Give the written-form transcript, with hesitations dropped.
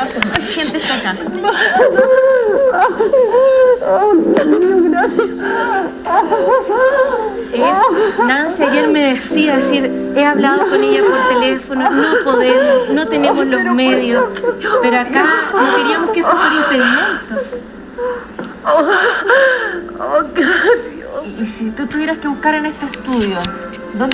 paso. Siéntese acá. Gracias. Nancy ayer me decía, he hablado con ella por teléfono, no podemos, no tenemos los medios, pero acá no queríamos que eso fuera impedimento. Dios. Y si tú tuvieras que buscar en este estudio